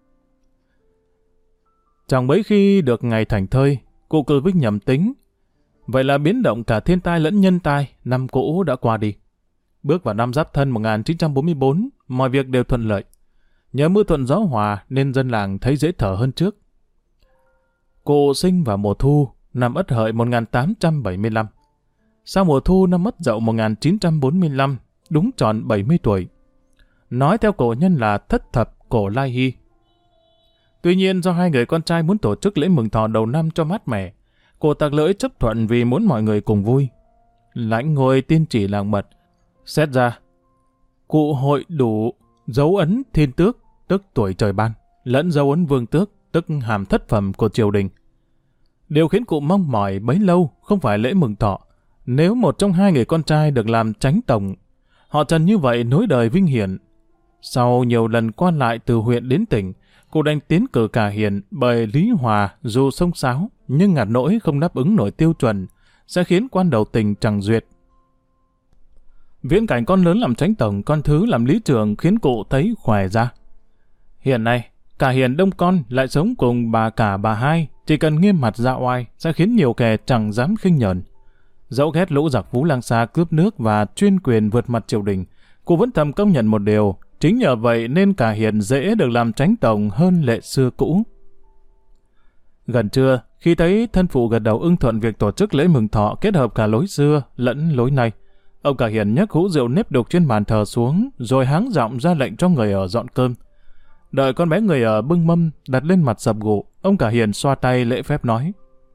Chẳng mấy khi được ngày thành thơi, cụ cử vinh nhầm tính. Vậy là biến động cả thiên tai lẫn nhân tai, năm cũ đã qua đi. Bước vào năm Giáp Thân 1944, mọi việc đều thuận lợi. Nhờ mưa thuận gió hòa nên dân làng thấy dễ thở hơn trước. Cụ sinh vào mùa thu năm Ất Hợi 1875. Sau mùa thu năm Ất Dậu 1945, đúng tròn 70 tuổi. Nói theo cổ nhân là thất thập cổ lai hy. Tuy nhiên do hai người con trai muốn tổ chức lễ mừng thọ đầu năm cho mát mẻ, cụ tặc lưỡi chấp thuận vì muốn mọi người cùng vui. Lãnh ngôi tiên chỉ làng mật, xét ra, cụ hội đủ dấu ấn thiên tước, tức tuổi trời ban, lẫn dấu ấn vương tước, tức hàm thất phẩm của triều đình. Điều khiến cụ mong mỏi bấy lâu không phải lễ mừng thọ. Nếu một trong hai người con trai được làm chánh tổng, họ Trần như vậy nối đời vinh hiển. Sau nhiều lần quan lại từ huyện đến tỉnh, cụ đành tiến cử Cả Hiền bởi Lý Hòa dù xông xáo nhưng ngặt nỗi không đáp ứng nổi tiêu chuẩn, sẽ khiến quan đầu tỉnh chẳng duyệt. Viễn cảnh con lớn làm chánh tổng, con thứ làm lý trưởng khiến cụ thấy khỏe ra. Hiện nay, Cả Hiền đông con lại sống cùng bà cả bà hai, chỉ cần nghiêm mặt ra oai sẽ khiến nhiều kẻ chẳng dám khinh nhờn. Dẫu ghét lũ giặc Phú Lang xa cướp nước và chuyên quyền vượt mặt triều đình, cụ vẫn thầm công nhận một điều, chính nhờ vậy nên Cả Hiền dễ được làm chánh tổng hơn lệ xưa cũ. Gần trưa, khi thấy thân phụ gật đầu ưng thuận việc tổ chức lễ mừng thọ kết hợp cả lối xưa lẫn lối nay, Ông cả Hiền nhấc hũ rượu nếp đục trên bàn thờ xuống, rồi háng giọng ra lệnh cho người ở dọn cơm. Đợi con bé người ở bưng mâm đặt lên mặt sập gụ, ông cả Hiền xoa tay lễ phép nói: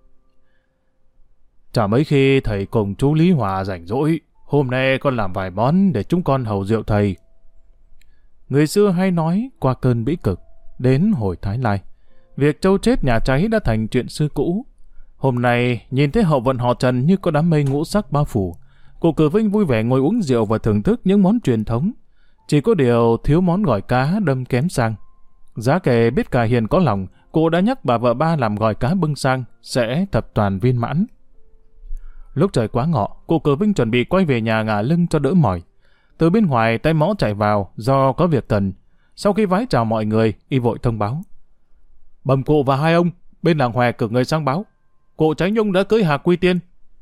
Chả mấy khi thầy cùng chú Lý Hòa rảnh rỗi, hôm nay con làm vài món để chúng con hầu rượu thầy. Người xưa hay nói qua cơn bĩ cực, đến hồi Thái Lai, việc trâu chết nhà cháy đã thành chuyện xưa cũ. Hôm nay nhìn thấy hậu vận họ Trần như có đám mây ngũ sắc bao phủ, cụ Cử Vinh vui vẻ ngồi uống rượu và thưởng thức những món truyền thống. Chỉ có điều thiếu món gỏi cá đâm kém sang. Giá kể biết cả Hiền có lòng, cụ đã nhắc bà vợ ba làm gỏi cá bưng sang, sẽ thập toàn viên mãn. Lúc trời quá ngọ, cụ Cử Vinh chuẩn bị quay về nhà ngả lưng cho đỡ mỏi. Từ bên ngoài tay mõ chạy vào do có việc cần. Sau khi vái chào mọi người, y vội thông báo: Bẩm cụ và hai ông, bên làng Hòe cử người sang báo, cụ Tránh Nhung đã cưới Hà Quy Tiên.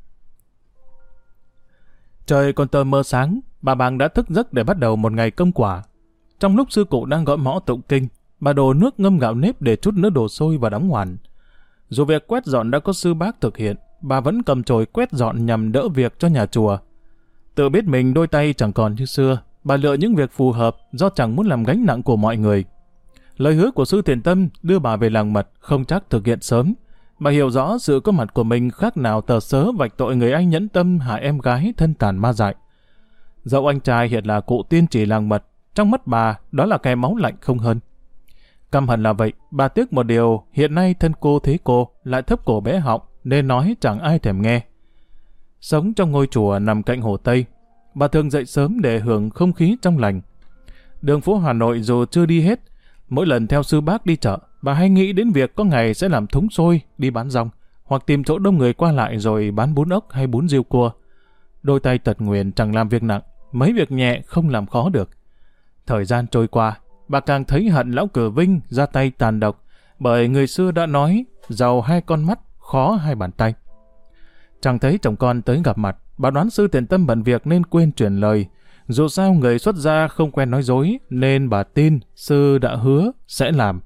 Trời còn tờ mờ sáng, bà Bàng đã thức giấc để bắt đầu một ngày công quả. Trong lúc sư cụ đang gọi mõ tụng kinh, bà đổ nước ngâm gạo nếp để trút nước đổ sôi và đóng hoàn. Dù việc quét dọn đã có sư bác thực hiện, bà vẫn cầm chổi quét dọn nhằm đỡ việc cho nhà chùa. Tự biết mình đôi tay chẳng còn như xưa, bà lựa những việc phù hợp do chẳng muốn làm gánh nặng của mọi người. Lời hứa của sư Thiện Tâm đưa bà về làng Mật không chắc thực hiện sớm. Bà hiểu rõ sự có mặt của mình khác nào tờ sớ vạch tội người anh nhẫn tâm hại em gái thân tàn ma dại. Dẫu anh trai hiện là cụ tiên chỉ làng Mật, trong mắt bà đó là kẻ máu lạnh không hơn. Căm hận là vậy, bà tiếc một điều, hiện nay thân cô thế cô lại thấp cổ bé họng nên nói chẳng ai thèm nghe. Sống trong ngôi chùa nằm cạnh hồ Tây, bà thường dậy sớm để hưởng không khí trong lành. Đường phố Hà Nội dù chưa đi hết, mỗi lần theo sư bác đi chợ, bà hay nghĩ đến việc có ngày sẽ làm thúng xôi, đi bán rong, hoặc tìm chỗ đông người qua lại rồi bán bún ốc hay bún riêu cua. Đôi tay tật nguyền chẳng làm việc nặng, mấy việc nhẹ không làm khó được. Thời gian trôi qua, bà càng thấy hận lão Cử Vinh ra tay tàn độc, bởi người xưa đã nói, giàu hai con mắt, khó hai bàn tay. Chẳng thấy chồng con tới gặp mặt, bà đoán sư Thiện Tâm bận việc nên quên truyền lời. Dù sao người xuất gia không quen nói dối, nên bà tin sư đã hứa sẽ làm.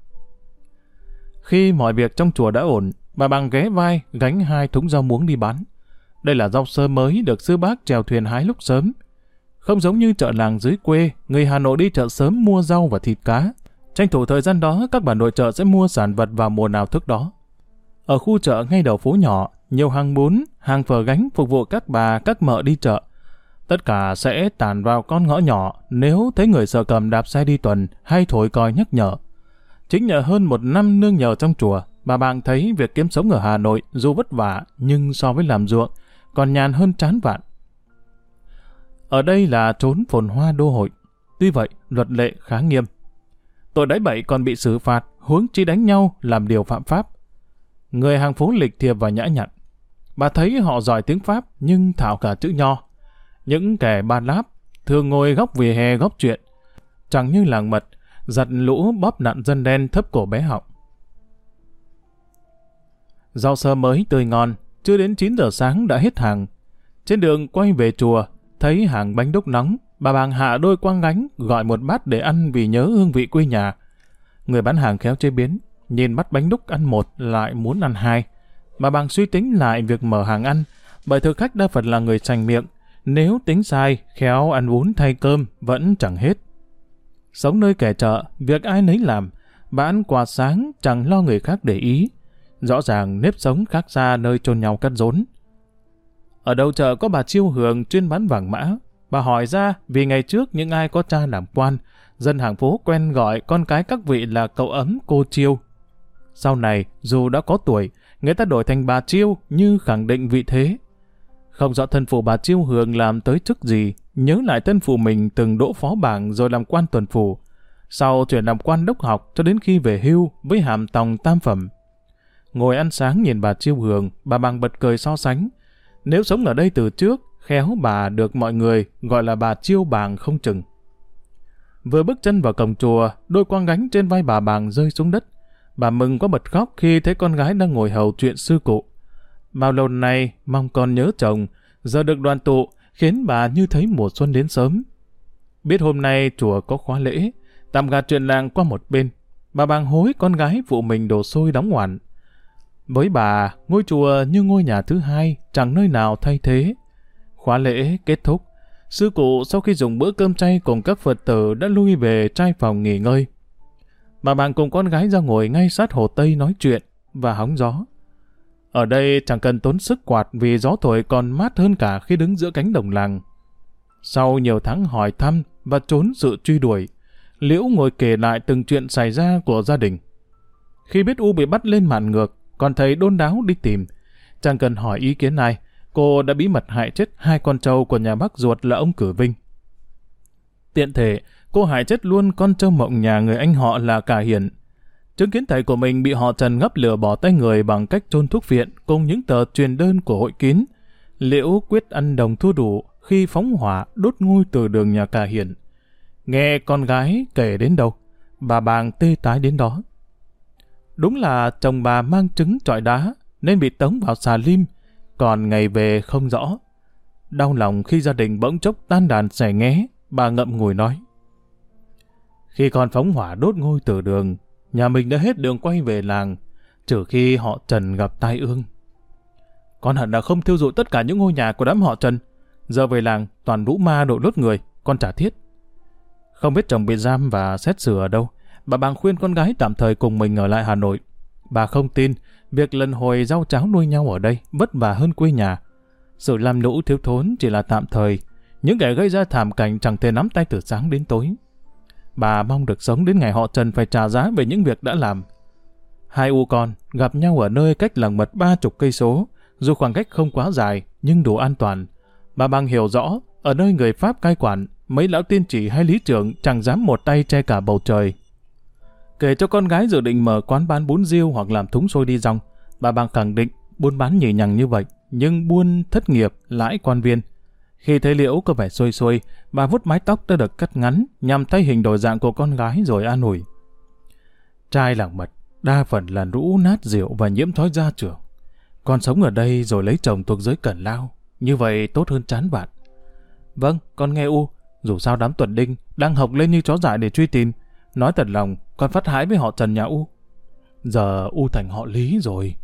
Khi mọi việc trong chùa đã ổn, bà Bàng ghé vai gánh 2 thúng rau muống đi bán. Đây là rau sơ mới được sư bác chèo thuyền hái lúc sớm. Không giống như chợ làng dưới quê, người Hà Nội đi chợ sớm mua rau và thịt cá. Tranh thủ thời gian đó, các bà nội chợ sẽ mua sản vật vào mùa nào thức đó. Ở khu chợ ngay đầu phố nhỏ, nhiều hàng bún, hàng phở gánh phục vụ các bà, các mợ đi chợ. Tất cả sẽ tản vào con ngõ nhỏ nếu thấy người Sở Cầm đạp xe đi tuần hay thổi còi nhắc nhở. Chính nhờ hơn 1 năm nương nhờ trong chùa, bà Bàng thấy việc kiếm sống ở Hà Nội dù vất vả nhưng so với làm ruộng còn nhàn hơn chán vạn. Ở đây là trốn phồn hoa đô hội. Tuy vậy, luật lệ khá nghiêm. Tội đánh bậy còn bị xử phạt, huống chi đánh nhau làm điều phạm pháp. Người hàng phố lịch thiệp và nhã nhặn. Bà thấy họ giỏi tiếng Pháp nhưng thạo cả chữ Nho. Những kẻ ba láp thường ngồi góc vỉa hè góp chuyện, chẳng như làng Mật, giặt lũ bóp nặn dân đen thấp cổ bé họng. Rau sơ mới tươi ngon, chưa đến 9 giờ sáng đã hết hàng. Trên đường quay về chùa, thấy hàng bánh đúc nóng, bà Bàng hạ đôi quang gánh gọi một bát để ăn vì nhớ hương vị quê nhà. Người bán hàng khéo chế biến, nhìn bát bánh đúc ăn 1 lại muốn ăn 2. Bà Bàng suy tính lại việc mở hàng ăn, bởi thực khách đa phần là người sành miệng, nếu tính sai, khéo ăn bún thay cơm vẫn chẳng hết. Sống nơi kẻ chợ, việc ai nấy làm, bà ăn quà sáng chẳng lo người khác để ý. Rõ ràng nếp sống khác xa nơi chôn nhau cắt rốn. Ở đầu chợ có bà Chiêu Hường chuyên bán vàng mã. Bà hỏi ra vì ngày trước những ai có cha làm quan, dân hàng phố quen gọi con cái các vị là cậu Ấm, cô Chiêu. Sau này, dù đã có tuổi, người ta đổi thành bà Chiêu như khẳng định vị thế. Không rõ thân phụ bà Chiêu Hường làm tới chức gì, nhớ lại thân phụ mình từng đỗ phó bảng rồi làm quan tuần phủ. Sau chuyển làm quan đốc học cho đến khi về hưu với hàm tòng tam phẩm. Ngồi ăn sáng nhìn bà Chiêu Hường, bà Bàng bật cười so sánh. Nếu sống ở đây từ trước, khéo bà được mọi người gọi là bà Chiêu Bàng không chừng. Vừa bước chân vào cổng chùa, đôi quang gánh trên vai bà Bàng rơi xuống đất. Bà mừng quá bật khóc khi thấy con gái đang ngồi hầu chuyện sư cụ. Bao lâu nay mong con nhớ chồng, giờ được đoàn tụ khiến bà như thấy mùa xuân đến sớm. Biết hôm nay chùa có khóa lễ, tạm gạt chuyện làng qua một bên, bà Bàng hối con gái phụ mình đổ xôi đóng ngoản. Với bà, ngôi chùa như ngôi nhà thứ hai, chẳng nơi nào thay thế. Khóa lễ kết thúc, Sư cụ sau khi dùng bữa cơm chay cùng các Phật tử đã lui về trai phòng nghỉ ngơi. Bà Bàng cùng con gái ra ngồi ngay sát hồ Tây nói chuyện và hóng gió. Ở đây chẳng cần tốn sức quạt vì gió thổi còn mát hơn cả khi đứng giữa cánh đồng làng. Sau nhiều tháng hỏi thăm và trốn sự truy đuổi, Liễu ngồi kể lại từng chuyện xảy ra của gia đình. Khi biết U bị bắt lên mạn ngược, còn thầy đôn đáo đi tìm, chẳng cần hỏi ý kiến ai, cô đã bí mật hại chết 2 con trâu của nhà bác ruột là ông Cử Vinh. Tiện thể, cô hại chết luôn con trâu mộng nhà người anh họ là Cả Hiển. Chứng kiến thầy của mình bị họ Trần ngấp lửa bỏ tay người bằng cách chôn thuốc viện cùng những tờ truyền đơn của hội kín, Liễu quyết ăn đồng thua đủ khi phóng hỏa đốt ngôi từ đường nhà Cả Hiển. Nghe con gái kể đến đâu, bà Bàng tê tái đến đó. Đúng là chồng bà mang trứng trọi đá nên bị tống vào xà lim, còn ngày về không rõ. Đau lòng khi gia đình bỗng chốc tan đàn xẻ nghé, bà ngậm ngùi nói. Khi con phóng hỏa đốt ngôi từ đường, nhà mình đã hết đường quay về làng, trừ khi họ Trần gặp tai ương. Con hận là không thiêu rụi tất cả những ngôi nhà của đám họ Trần. Giờ về làng toàn lũ ma đội lốt người, con chả thiết. Không biết chồng bị giam và xét xử ở đâu, bà Bàng khuyên con gái tạm thời cùng mình ở lại Hà Nội. Bà không tin việc lần hồi rau cháo nuôi nhau ở đây vất vả hơn quê nhà. Sự lam lũ thiếu thốn chỉ là tạm thời, những kẻ gây ra thảm cảnh chẳng thể nắm tay từ sáng đến tối. Bà mong được sống đến ngày họ Trần phải trả giá về những việc đã làm. 2 U con gặp nhau ở nơi cách làng mật 30 cây số, dù khoảng cách không quá dài nhưng đủ an toàn. Bà Bàng hiểu rõ, ở nơi người Pháp cai quản, mấy lão tiên chỉ hay lý trưởng chẳng dám một tay che cả bầu trời. Kể cho con gái dự định mở quán bán bún riêu hoặc làm thúng xôi đi rong, bà Bàng khẳng định buôn bán nhì nhằng như vậy, nhưng buôn thất nghiệp, lãi quan viên. Khi thấy Liễu có vẻ xuôi xuôi, bà vuốt mái tóc đã được cắt ngắn nhằm thay hình đổi dạng của con gái rồi an ủi. Trai làng mật đa phần là rũ nát rượu và nhiễm thói gia trưởng. Con sống ở đây rồi lấy chồng thuộc giới cẩn lao, như vậy tốt hơn chán bạn. Vâng, con nghe U, dù sao đám tuần đinh đang học lên như chó dại để truy tìm. Nói thật lòng, con phát hãi với họ Trần nhà U. Giờ U thành họ Lý rồi.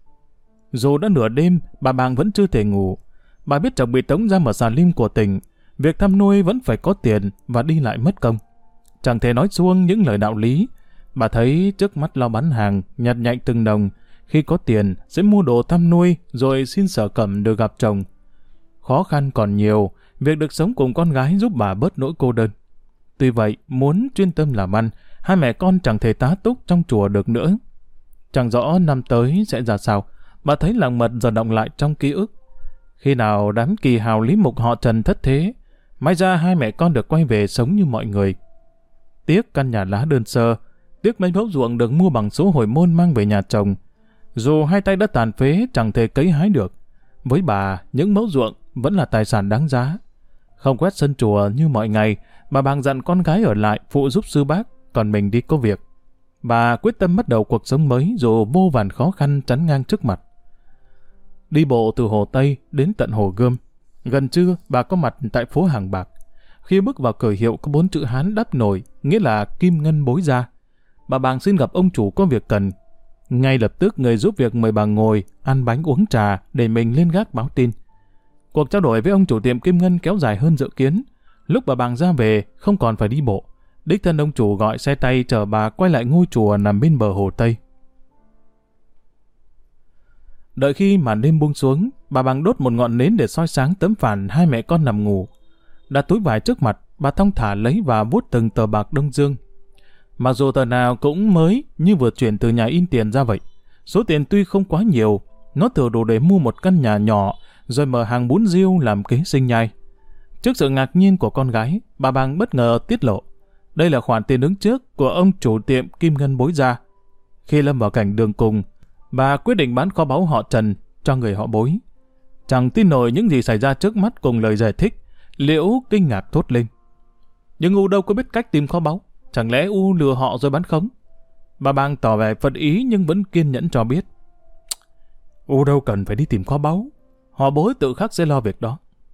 Dù đã nửa đêm, bà Bàng vẫn chưa thể ngủ. Bà biết chồng bị tống giam ở xà lim của tỉnh, việc thăm nuôi vẫn phải có tiền và đi lại mất công. Chẳng thể nói suông những lời đạo lý. Bà thấy trước mắt lo bán hàng, nhặt nhạnh từng đồng. Khi có tiền, sẽ mua đồ thăm nuôi, rồi xin Sở Cẩm được gặp chồng. Khó khăn còn nhiều, việc được sống cùng con gái giúp bà bớt nỗi cô đơn. Tuy vậy, muốn chuyên tâm làm ăn, 2 mẹ con chẳng thể tá túc trong chùa được nữa. Chẳng rõ năm tới sẽ ra sao, bà thấy làng mật giờ động lại trong ký ức. Khi nào đám kỳ hào lý mục họ Trần thất thế, may ra 2 mẹ con được quay về sống như mọi người. Tiếc căn nhà lá đơn sơ, tiếc mấy mẫu ruộng được mua bằng số hồi môn mang về nhà chồng. Dù 2 tay đã tàn phế chẳng thể cấy hái được, với bà những mẫu ruộng vẫn là tài sản đáng giá. Không quét sân chùa như mọi ngày, bà Bàng dặn con gái ở lại phụ giúp sư bác, còn mình đi có việc. Bà quyết tâm bắt đầu cuộc sống mới dù vô vàn khó khăn chắn ngang trước mặt. Đi bộ từ Hồ Tây đến tận Hồ Gươm. Gần trưa, bà có mặt tại phố Hàng Bạc. Khi bước vào cửa hiệu có 4 chữ Hán đắp nổi, nghĩa là Kim Ngân Bối Gia. Bà Bàng xin gặp ông chủ có việc cần. Ngay lập tức người giúp việc mời bà ngồi, ăn bánh uống trà để mình lên gác báo tin. Cuộc trao đổi với ông chủ tiệm Kim Ngân kéo dài hơn dự kiến. Lúc bà Bàng ra về, không còn phải đi bộ. Đích thân ông chủ gọi xe tay chở bà quay lại ngôi chùa nằm bên bờ Hồ Tây. Đợi khi màn đêm buông xuống, bà Bàng đốt một ngọn nến để soi sáng tấm phản 2 mẹ con nằm ngủ. Đặt túi vải trước mặt, bà thong thả lấy và vuốt từng tờ bạc Đông Dương. Mặc dù tờ nào cũng mới như vừa chuyển từ nhà in tiền ra vậy. Số tiền tuy không quá nhiều, nó thừa đủ để mua một căn nhà nhỏ rồi mở hàng bún riêu làm kế sinh nhai. Trước sự ngạc nhiên của con gái, bà Bàng bất ngờ tiết lộ. Đây là khoản tiền ứng trước của ông chủ tiệm Kim Ngân Bối Gia. Khi lâm vào cảnh đường cùng, bà quyết định bán kho báu họ Trần cho người họ Bối. Chẳng tin nổi những gì xảy ra trước mắt cùng lời giải thích, Liễu kinh ngạc thốt lên. Nhưng U đâu có biết cách tìm kho báu, chẳng lẽ U lừa họ rồi bán khống? Bà Bàng tỏ vẻ phật ý nhưng vẫn kiên nhẫn cho biết. U đâu cần phải đi tìm kho báu, họ Bối tự khắc sẽ lo việc đó.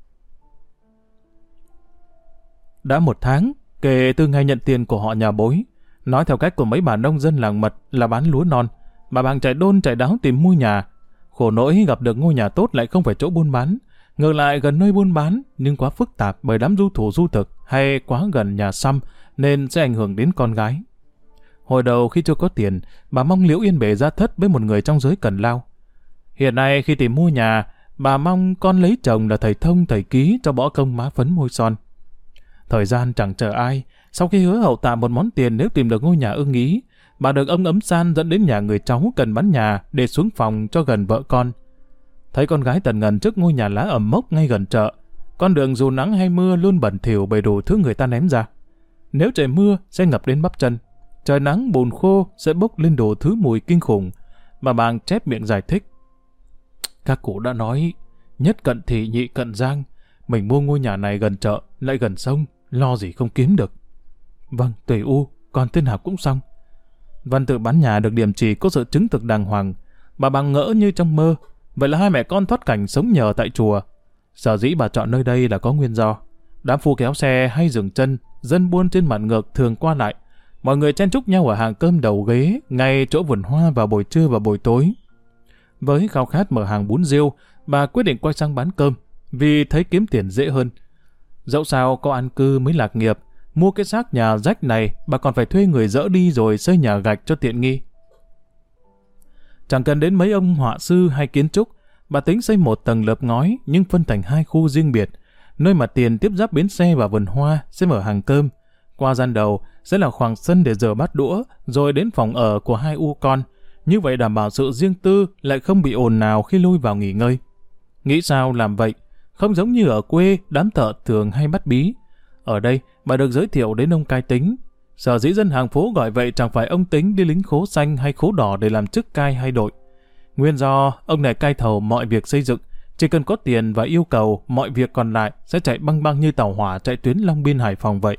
Đã 1 tháng kể từ ngày nhận tiền của họ nhà Bối, nói theo cách của mấy bà nông dân làng mật là bán lúa non, bà Bàng chạy đôn chạy đáo tìm mua nhà. Khổ nỗi gặp được ngôi nhà tốt lại không phải chỗ buôn bán, Ngược lại gần nơi buôn bán nhưng quá phức tạp bởi đám du thủ du thực hay quá gần nhà xăm nên sẽ ảnh hưởng đến con gái. Hồi đầu khi chưa có tiền, bà mong Liễu Yên bề ra thất với một người trong giới cần lao. Hiện nay khi tìm mua nhà, bà mong con lấy chồng là thầy thông thầy ký cho bỏ công má phấn môi son. Thời gian chẳng chờ ai, sau khi hứa hậu tạ một món tiền nếu tìm được ngôi nhà ưng ý, bà được ông Ấm San dẫn đến nhà người cháu cần bán nhà để xuống phòng cho gần vợ con. Thấy con gái tần ngần trước ngôi nhà lá ẩm mốc ngay gần chợ, con đường dù nắng hay mưa luôn bẩn thỉu bởi đủ thứ người ta ném ra. Nếu trời mưa sẽ ngập đến bắp chân, trời nắng bùn khô sẽ bốc lên đủ thứ mùi kinh khủng. Bà bàng chép miệng giải thích. Các cụ đã nói, nhất cận thị nhị cận giang, mình mua ngôi nhà này gần chợ, lại gần sông, lo gì không kiếm được. Vâng, tùy u, còn tên học cũng xong. Văn tự bán nhà được điểm chỉ có sự chứng thực đàng hoàng. Bà bàng ngỡ như trong mơ. Vậy là hai mẹ con thoát cảnh sống nhờ tại chùa. Sở dĩ bà chọn nơi đây là có nguyên do. Đám phu kéo xe hay dừng chân, dân buôn trên mặt ngược thường qua lại. Mọi người chen chúc nhau ở hàng cơm đầu ghế, ngay chỗ vườn hoa vào buổi trưa và buổi tối. Với khao khát mở hàng bún riêu, bà quyết định quay sang bán cơm, vì thấy kiếm tiền dễ hơn. Dẫu sao có an cư mới lạc nghiệp, mua cái xác nhà rách này, bà còn phải thuê người dỡ đi rồi xây nhà gạch cho tiện nghi. Chẳng cần đến mấy ông họa sư hay kiến trúc, bà tính xây một tầng lợp ngói nhưng phân thành hai khu riêng biệt, nơi mà tiền tiếp giáp bến xe và vườn hoa sẽ mở hàng cơm. Qua gian đầu sẽ là khoảng sân để rửa bát đũa, rồi đến phòng ở của hai u con. Như vậy đảm bảo sự riêng tư lại không bị ồn ào khi lui vào nghỉ ngơi. Nghĩ sao làm vậy, không giống như ở quê đám thợ thường hay bắt bí. Ở đây bà được giới thiệu đến ông cai tính. Sở dĩ dân hàng phố gọi vậy chẳng phải ông tính đi lính khố xanh hay khố đỏ để làm chức cai hay đội. Nguyên do ông này cai thầu mọi việc xây dựng, chỉ cần có tiền và yêu cầu mọi việc còn lại sẽ chạy băng băng như tàu hỏa chạy tuyến Long Biên Hải Phòng vậy.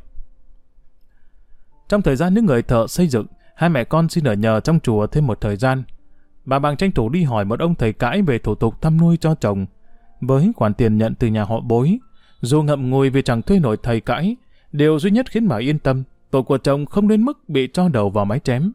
Trong thời gian những người thợ xây dựng, hai mẹ con xin ở nhờ trong chùa thêm một thời gian. Bà bàng tranh thủ đi hỏi một ông thầy cãi về thủ tục thăm nuôi cho chồng. Với khoản tiền nhận từ nhà họ Bối, dù ngậm ngùi vì chẳng thuê nổi thầy cãi, điều duy nhất khiến bà yên tâm, tội của chồng không đến mức bị cho đầu vào mái chém.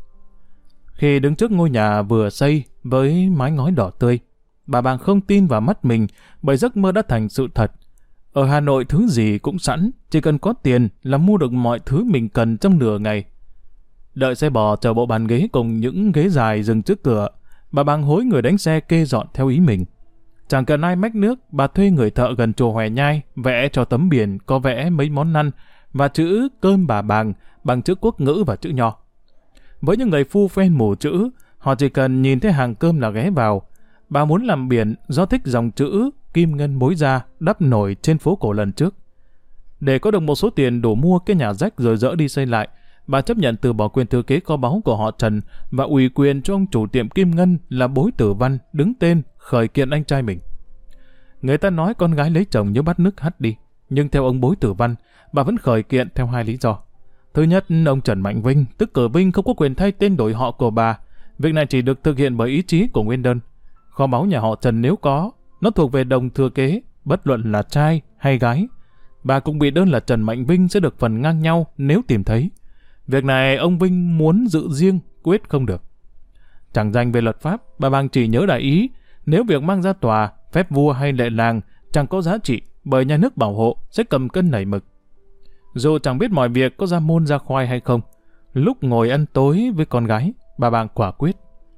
Khi đứng trước ngôi nhà vừa xây với mái ngói đỏ tươi, bà bàng không tin vào mắt mình bởi giấc mơ đã thành sự thật. Ở Hà Nội thứ gì cũng sẵn, chỉ cần có tiền là mua được mọi thứ mình cần trong nửa ngày. Đợi xe bò chờ bộ bàn ghế cùng những ghế dài dừng trước cửa, bà bàng hối người đánh xe kê dọn theo ý mình. Chẳng cần ai mách nước, bà thuê người thợ gần chùa Hòe Nhai vẽ cho tấm biển có vẽ mấy món ăn và chữ cơm bà bàng bằng chữ quốc ngữ và chữ nho. Với những người phu phen mù chữ, họ chỉ cần nhìn thấy hàng cơm là ghé vào. Bà muốn làm biển do thích dòng chữ kim ngân mối ra đắp nổi trên phố cổ lần trước. Để có được một số tiền đủ mua cái nhà rách rồi dỡ đi xây lại, bà chấp nhận từ bỏ quyền thừa kế kho báu của họ Trần và ủy quyền cho ông chủ tiệm kim ngân là Bối Tử Văn đứng tên khởi kiện anh trai mình. Người ta nói con gái lấy chồng như bắt nước hắt đi, nhưng theo ông Bối Tử Văn, bà vẫn khởi kiện theo hai lý do. Thứ nhất, ông Trần Mạnh Vinh, tức Cờ Vinh không có quyền thay tên đổi họ của bà. Việc này chỉ được thực hiện bởi ý chí của nguyên đơn. Kho báu nhà họ Trần nếu có, nó thuộc về đồng thừa kế, bất luận là trai hay gái. Bà cũng bị đơn là Trần Mạnh Vinh sẽ được phần ngang nhau nếu tìm thấy. Việc này ông Vinh muốn giữ riêng, quyết không được. Chẳng dành về luật pháp, bà bàng chỉ nhớ đại ý, nếu việc mang ra tòa, phép vua hay lệ làng chẳng có giá trị bởi nhà nước bảo hộ sẽ cầm cân nảy mực. Dù chẳng biết mọi việc có ra môn ra khoai hay không, lúc ngồi ăn tối với con gái, bà bàng quả quyết.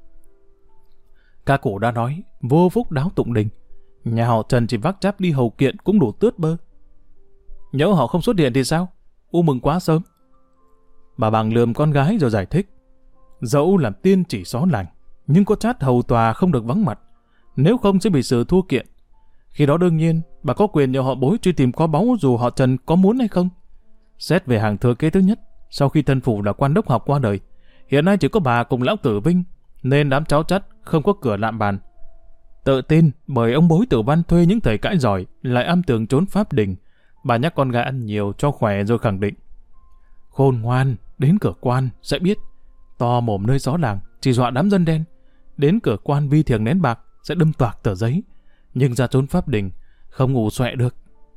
Ca cổ đã nói, vô phúc đáo tụng đình, nhà họ Trần chỉ vác cháp đi hầu kiện cũng đủ tướt bơ. Nhỡ họ không xuất hiện thì sao? U mừng quá sớm. Bà bàng lườm con gái rồi giải thích. Dẫu làm tiên chỉ xó lành, nhưng có chát hầu tòa không được vắng mặt, nếu không sẽ bị xử thua kiện. Khi đó đương nhiên, bà có quyền nhờ họ Bối truy tìm kho báu dù họ Trần có muốn hay không. Xét về hàng thừa kế thứ nhất, sau khi thân phụ là quan đốc học qua đời, hiện nay chỉ có bà cùng lão Tử Vinh, nên đám cháu chắt không có cửa lạm bàn. Tự tin bởi ông Bối Tử Văn thuê những thầy cãi giỏi, lại âm tường trốn pháp đình, bà nhắc con gái ăn nhiều cho khỏe rồi khẳng định. Khôn ngoan, đến cửa quan sẽ biết, to mồm nơi xó làng, chỉ dọa đám dân đen. Đến cửa quan vi thiềng nén bạc sẽ đâm toạc tờ giấy, nhưng ra trốn pháp đình không ngủ xoẹ được.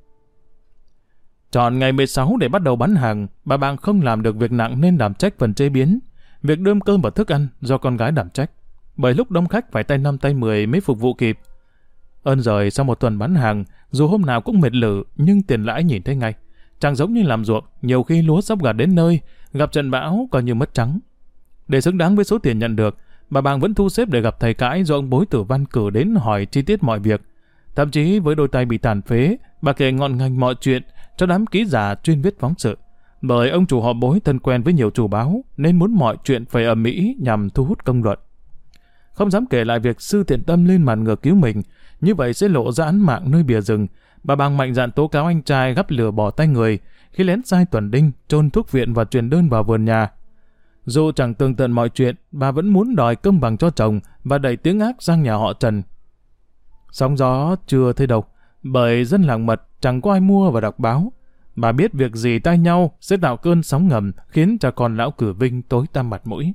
Chọn ngày 16 để bắt đầu bán hàng, bà bàng không làm được việc nặng nên đảm trách phần chế biến. Việc đơm cơm và thức ăn do con gái đảm trách, bởi lúc đông khách phải tay 5 tay 10 mới phục vụ kịp. Ơn rồi sau một tuần bán hàng, dù hôm nào cũng mệt lử nhưng tiền lãi nhìn thấy ngay. Chẳng giống như làm ruộng, nhiều khi lúa sắp gặt đến nơi, gặp trận bão coi như mất trắng. Để xứng đáng với số tiền nhận được, bà Bàng vẫn thu xếp để gặp thầy cãi do ông Bối Tử Văn cử đến hỏi chi tiết mọi việc. Thậm chí với đôi tay bị tàn phế, bà kể ngọn ngành mọi chuyện cho đám ký giả chuyên viết phóng sự. Bởi ông chủ họ Bối thân quen với nhiều chủ báo nên muốn mọi chuyện phải ầm ĩ nhằm thu hút công luận. Không dám kể lại việc Sư Thiện Tâm lên màn ngược cứu mình, như vậy sẽ lộ ra án mạng nơi bìa rừng. Bà Bàng mạnh dạn tố cáo anh trai gắp lửa bỏ tay người khi lén sai tuần đinh, chôn thuốc viện và truyền đơn vào vườn nhà. Dù chẳng tường tận mọi chuyện, bà vẫn muốn đòi công bằng cho chồng và đẩy tiếng ác sang nhà họ Trần. Sóng gió chưa thấy đâu, bởi dân làng Mật chẳng có ai mua và đọc báo. Bà biết việc gì tay nhau sẽ tạo cơn sóng ngầm khiến cho con lão Cử Vinh tối tăm mặt mũi.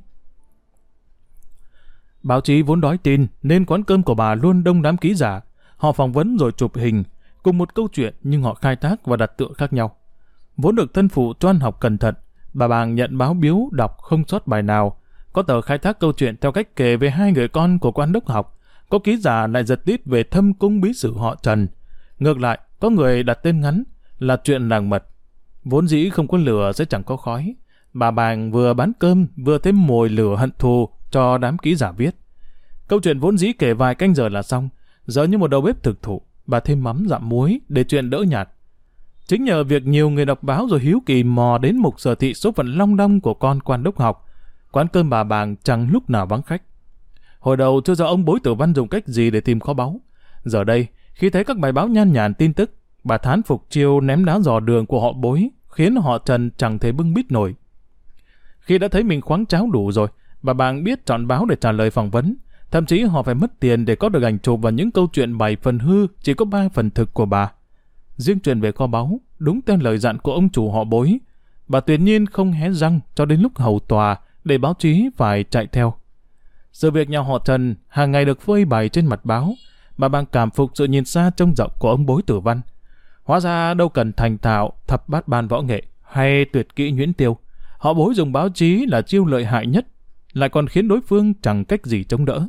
Báo chí vốn đói tin nên quán cơm của bà luôn đông đám ký giả. Họ phỏng vấn rồi chụp hình, cùng một câu chuyện nhưng họ khai thác và đặt tựa khác nhau. Vốn được thân phụ cho ăn học cẩn thận, bà Bàng nhận báo biếu đọc không sót bài nào. Có tờ khai thác câu chuyện theo cách kể về hai người con của quan đốc học. Có ký giả lại giật tít về thâm cung bí sử họ Trần. Ngược lại, có người đặt tên ngắn là chuyện làng Mật. Vốn dĩ không có lửa sẽ chẳng có khói. Bà Bàng vừa bán cơm vừa thêm mồi lửa hận thù cho đám ký giả viết. Câu chuyện vốn dĩ kể vài canh giờ là xong. Giờ như một đầu bếp thực thụ, bà thêm mắm dặm muối để chuyện đỡ nhạt. Chính nhờ việc nhiều người đọc báo rồi hiếu kỳ mò đến mục sở thị số phận long đong của con quan đốc học, quán cơm bà Bàng chẳng lúc nào vắng khách. Hồi đầu chưa rõ ông Bối Tử Văn dùng cách gì để tìm kho báu. Giờ đây, khi thấy các bài báo nhan nhản tin tức, bà thán phục chiêu ném đá dò đường của họ Bối, khiến họ Trần chẳng thể bưng bít nổi. Khi đã thấy mình khoáng cháo đủ rồi, bà Bàng biết chọn báo để trả lời phỏng vấn. Thậm chí họ phải mất tiền để có được ảnh chụp và những câu chuyện 7 phần hư, chỉ có 3 phần thực của bà. Riêng chuyện về kho báu, đúng theo lời dặn của ông chủ họ Bối, bà tuyệt nhiên không hé răng cho đến lúc hầu tòa để báo chí phải chạy theo. Sự việc nhà họ Trần hàng ngày được phơi bày trên mặt báo, bà Bàng cảm phục sự nhìn xa trông rộng của ông Bối Tử Văn. Hóa ra đâu cần thành thạo thập bát ban võ nghệ hay tuyệt kỹ nhuyễn tiêu, họ Bối dùng báo chí là chiêu lợi hại nhất, lại còn khiến đối phương chẳng cách gì chống đỡ.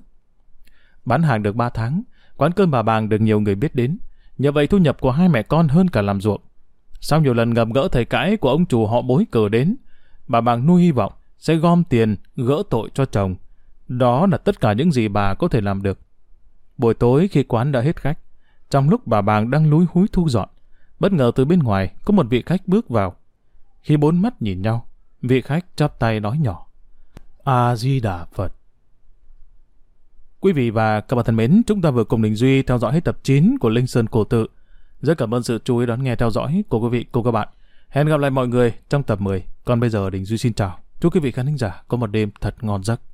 Bán hàng được 3 tháng, quán cơm bà Bàng được nhiều người biết đến. Nhờ vậy thu nhập của hai mẹ con hơn cả làm ruộng. Sau nhiều lần gặp gỡ thầy cãi của ông chủ họ Bối cử đến, bà Bàng nuôi hy vọng sẽ gom tiền gỡ tội cho chồng. Đó là tất cả những gì bà có thể làm được. Buổi tối khi quán đã hết khách, trong lúc bà Bàng đang lúi húi thu dọn, bất ngờ từ bên ngoài có một vị khách bước vào. Khi bốn mắt nhìn nhau, vị khách chắp tay nói nhỏ: A Di Đà Phật. Quý vị và các bạn thân mến, chúng ta vừa cùng Đình Duy theo dõi hết tập 9 của Linh Sơn Cổ Tự. Rất cảm ơn sự chú ý đón nghe theo dõi của quý vị cùng các bạn. Hẹn gặp lại mọi người trong tập 10. Còn bây giờ Đình Duy xin chào. Chúc quý vị khán thính giả có một đêm thật ngon giấc.